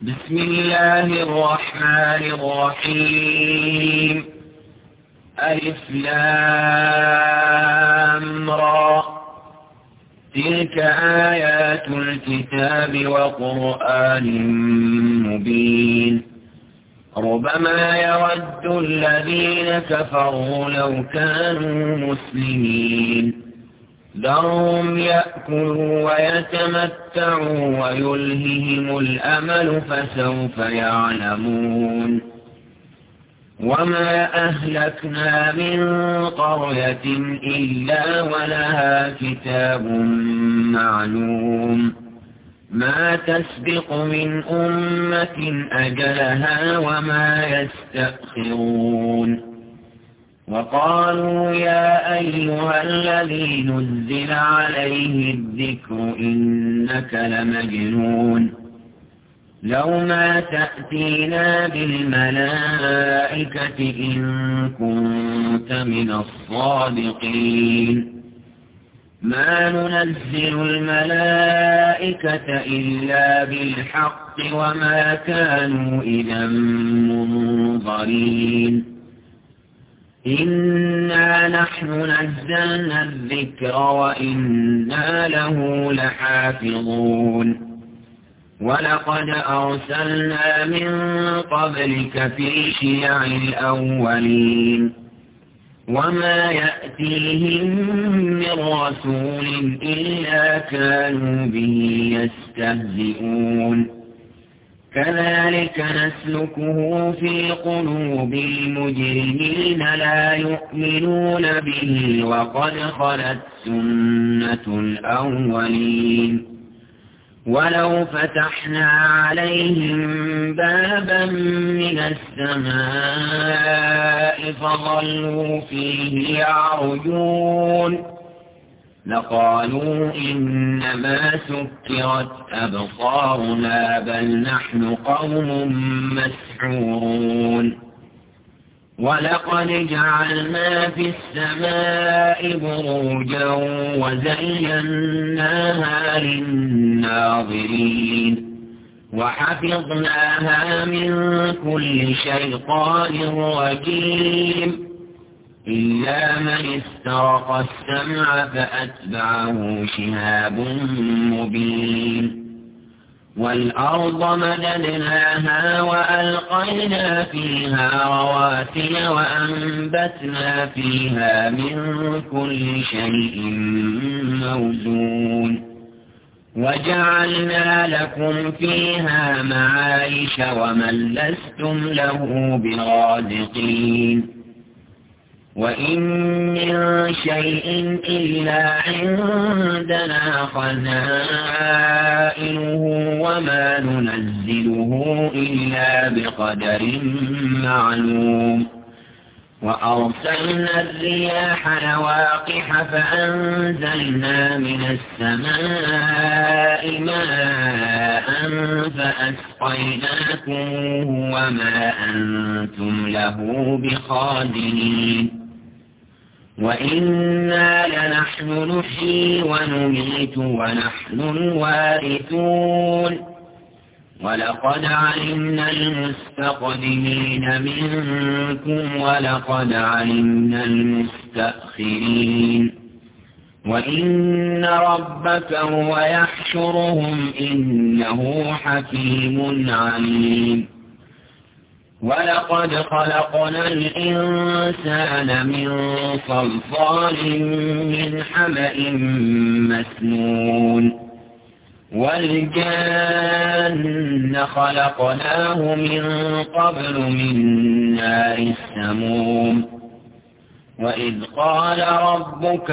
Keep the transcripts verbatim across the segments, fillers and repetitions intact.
بسم الله الرحمن الرحيم. ألف لام را. تلك آيات الكتاب وقرآن مبين. ربما يود الذين كفروا لو كانوا مسلمين. ذرهم يأكلوا ويتمتعوا ويلههم الأمل فسوف يعلمون. وما أهلكنا من قرية إلا ولها كتاب معلوم ما تسبق من أمة أجلها وما يستأخرون. وقالوا يا أيها الذي نزل عليه الذكر إنك لمجنون لو ما تأتينا بالملائكة إن كنت من الصادقين. ما ننزل الملائكة إلا بالحق وما كانوا إذا منظرين. إنا نحن نزلنا الذكر وإنا له لحافظون. ولقد أرسلنا من قبلك في شيع الأولين وما يأتيهم من رسول إلا كانوا به يستهزئون. كذلك نسلكه في قلوب المجرمين لا يؤمنون به وقد خلت سنة الأولين. ولو فتحنا عليهم بابا من السماء فظلوا فيه يعرجون لقالوا إنما سكرت أبصارنا بل نحن قوم مسحورون. ولقد جعلنا في السماء بروجا وزيناها للناظرين وحفظناها من كل شيطان رجيم إلا من استرق السمع فأتبعه شهاب مبين. والأرض مددناها وألقينا فيها رواسي وأنبتنا فيها من كل شيء موزون. وجعلنا لكم فيها معايش ومن لستم له برازقين. وإن من شيء إلا عندنا خزائنه وما ننزله إلا بقدر معلوم. وأرسلنا الرياح لواقح فأنزلنا من السماء ماء فأسقيناكموه وما أنتم له بخازنين. وإنا لنحن نحيي ونميت ونحن الوارثون. ولقد علمنا المستقدمين منكم ولقد علمنا المستأخرين. وإن ربك هو يحشرهم إنه حكيم عليم. ولقد خلقنا الإنسان من صلصال من حمأ مسنون. والجان خلقناه من قبل من نار السموم. وإذ قال ربك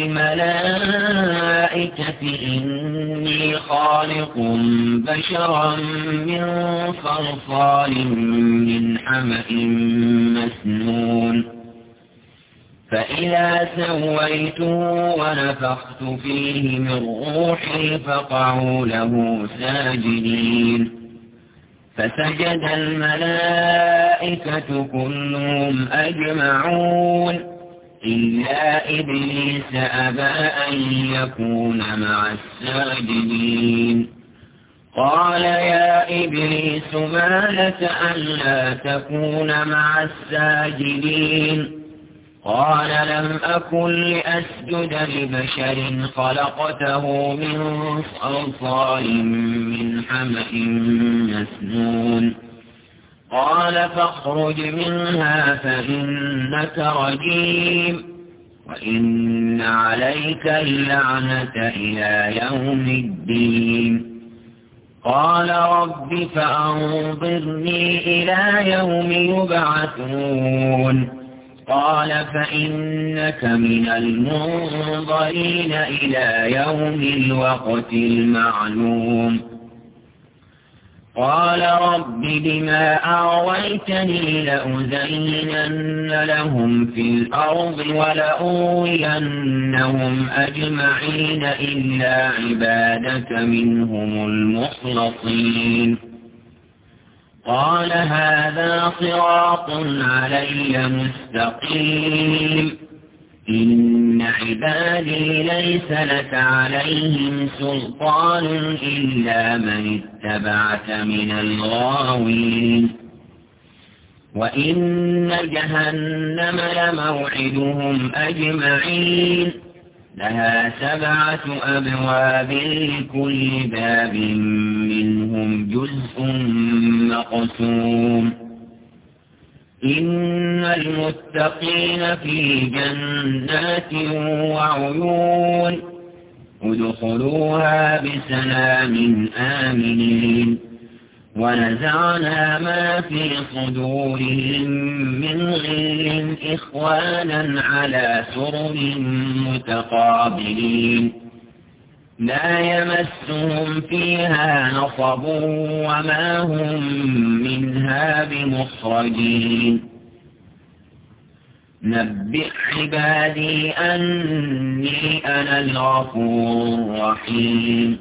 للملائكة إني خالق بشرا من صلصال من حمأ مسنون. فإذا سويته ونفخت فيه من روحي فقعوا له ساجدين. فسجد الملائكة كلهم أجمعون إلا إبليس أبى أن يكون مع الساجدين. قال يا إبليس ما لك ألا تكون مع الساجدين قال لم أكن لأسجد لبشر خلقته من صلصال من حمأ مسنون قال فاخرج منها فإنك رجيم وإن عليك اللعنة إلى يوم الدين قال رب فأنظرني إلى يوم يبعثون قال فإنك من المنظرين إلى يوم الوقت المعلوم قال رب بما أغويتني لأزينن لهم في الأرض ولأغوينهم أجمعين إلا عبادك منهم المخلصين قال هذا صراط علي مستقيم إن عبادي ليس لك عليهم سلطان إلا من اتبعك من الغاوين وإن جهنم لموعدهم أجمعين لها سبعة أبواب لكل باب منهم جزء مقسوم إن المتقين في جنات وعيون ادخلوها بسلام آمنين ونزعنا ما في صدورهم من غل إخوانا على سرر متقابلين لا يمسهم فيها نصب وما هم منها بمخرجين نبئ عبادي أني أنا الغفور الرحيم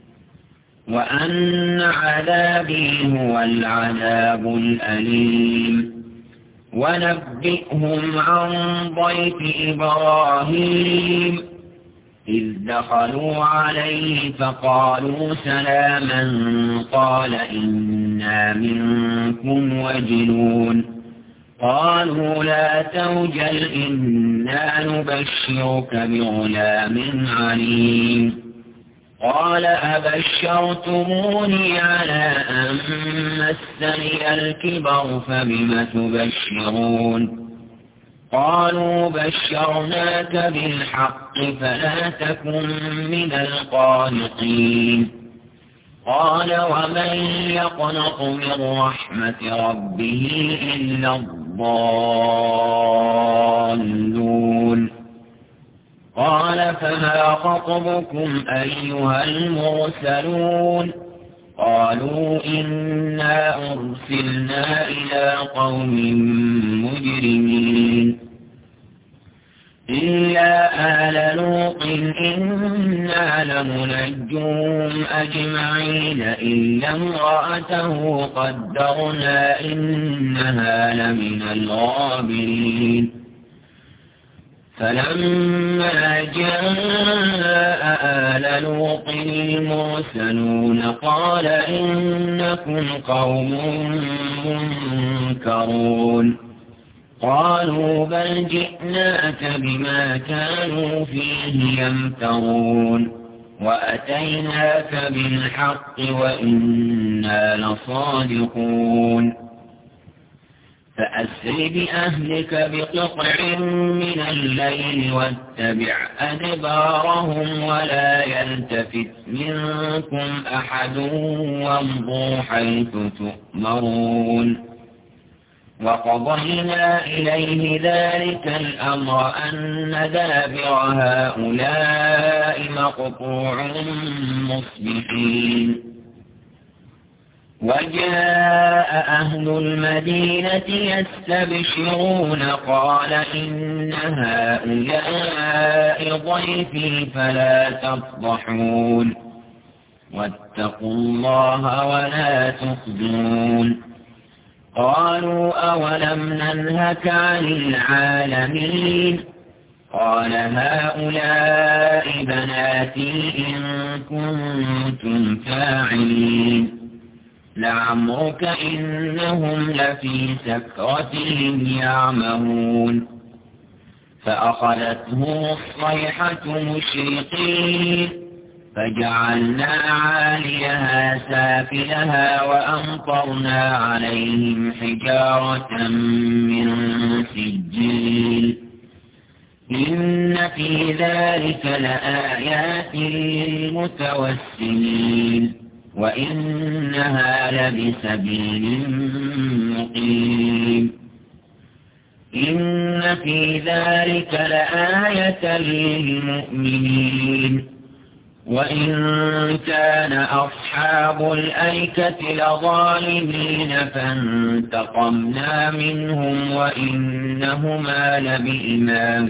وأن عذابي هو العذاب الأليم ونبئهم عن ضيف إبراهيم إذ دخلوا عليه فقالوا سلاما قال إنا منكم وجلون قالوا لا توجل إنا نبشرك بغلام عليم قال أبشرتموني على أن مسني الكبر فبم تبشرون قالوا بشرناك بالحق فلا تكن من القانطين قال ومن يقنط من رحمة ربه إلا الضالون قال فما خطبكم أيها المرسلون قالوا إنا أرسلنا إلى قوم مجرمين إلا آل لوط إنا لمنجوهم أجمعين إلا امرأته قدرنا إنها لمن الغابرين فلما جاء آل لوط المرسلون قال إنكم قوم منكرون قالوا بل جئناك بما كانوا فيه يمترون وأتيناك بالحق وإنا لصادقون فأسر بأهلك بقطع من الليل واتبع أدبارهم ولا يلتفت منكم أحد وامضوا حيث تؤمرون وقضينا إليه ذلك الأمر أن دابر هؤلاء مقطوع مصبحين وجاء أهل المدينة يستبشرون قال إن هؤلاء ضيفي فلا تفضحون واتقوا الله ولا تخزون قالوا أولم ننهك عن العالمين قال هؤلاء بناتي إن كنتم فاعلين لعمرك إنهم لفي سكرتهم يعمهون فأخذتهم الصيحة مشرقين فجعلنا عاليها سافلها وأمطرنا عليهم حجارة من سجيل إن في ذلك لآيات للمتوسمين وإنها لبسبيل مقيم إن في ذلك لآية للمؤمنين وإن كان أصحاب الأيكة لظالمين فانتقمنا منهم وإنهما لبإمام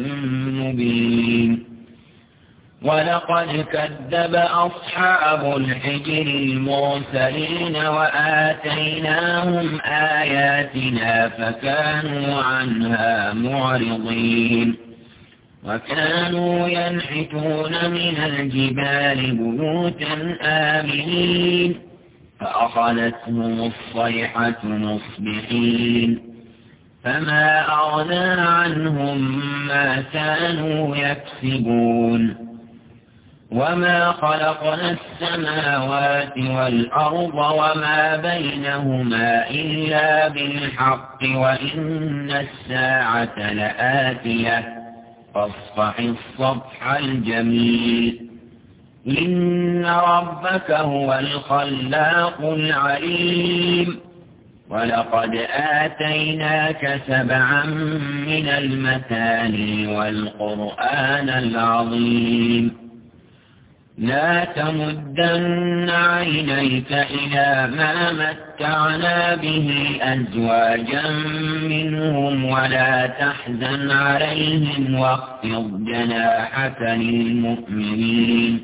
مبين ولقد كذب أصحاب الحجر المرسلين وآتيناهم آياتنا فكانوا عنها معرضين وكانوا ينحتون من الجبال بيوتا آمنين فأخذتهم الصيحة مصبحين فما أغنى عنهم ما كانوا يكسبون وما خلقنا السماوات والأرض وما بينهما إلا بالحق وإن الساعة لآتية فاصفح الصفح الجميل إن ربك هو الخلاق العليم ولقد آتيناك سبعا من المثاني والقرآن العظيم لا تمدن عينيك إلى ما متعنا به أزواجا منهم ولا تحزن عليهم واخفض جناحك للمؤمنين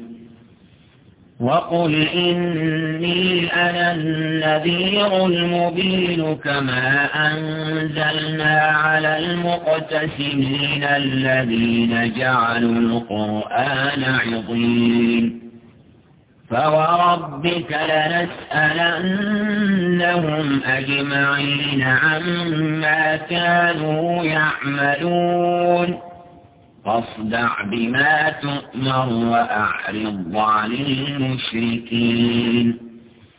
وقل إني أنا النذير المبين كما أنزلنا على المقتسمين الذين جعلوا القرآن عضين فوربك لنسألنهم أجمعين عما كانوا يعملون فاصدع بما تؤمر وأعرض عن المشركين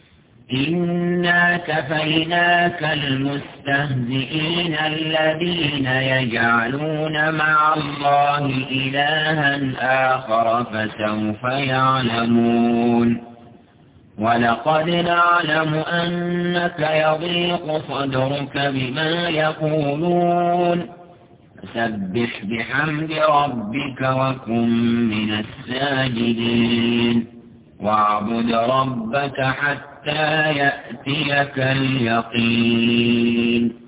إنا كفيناك المستهزئين الذين يجعلون مع الله إلها آخر فسوف يعلمون ولقد نعلم أنك يضيق صدرك بما يقولون فسبح بحمد ربك وكن من الساجدين واعبد ربك حتى يأتيك اليقين.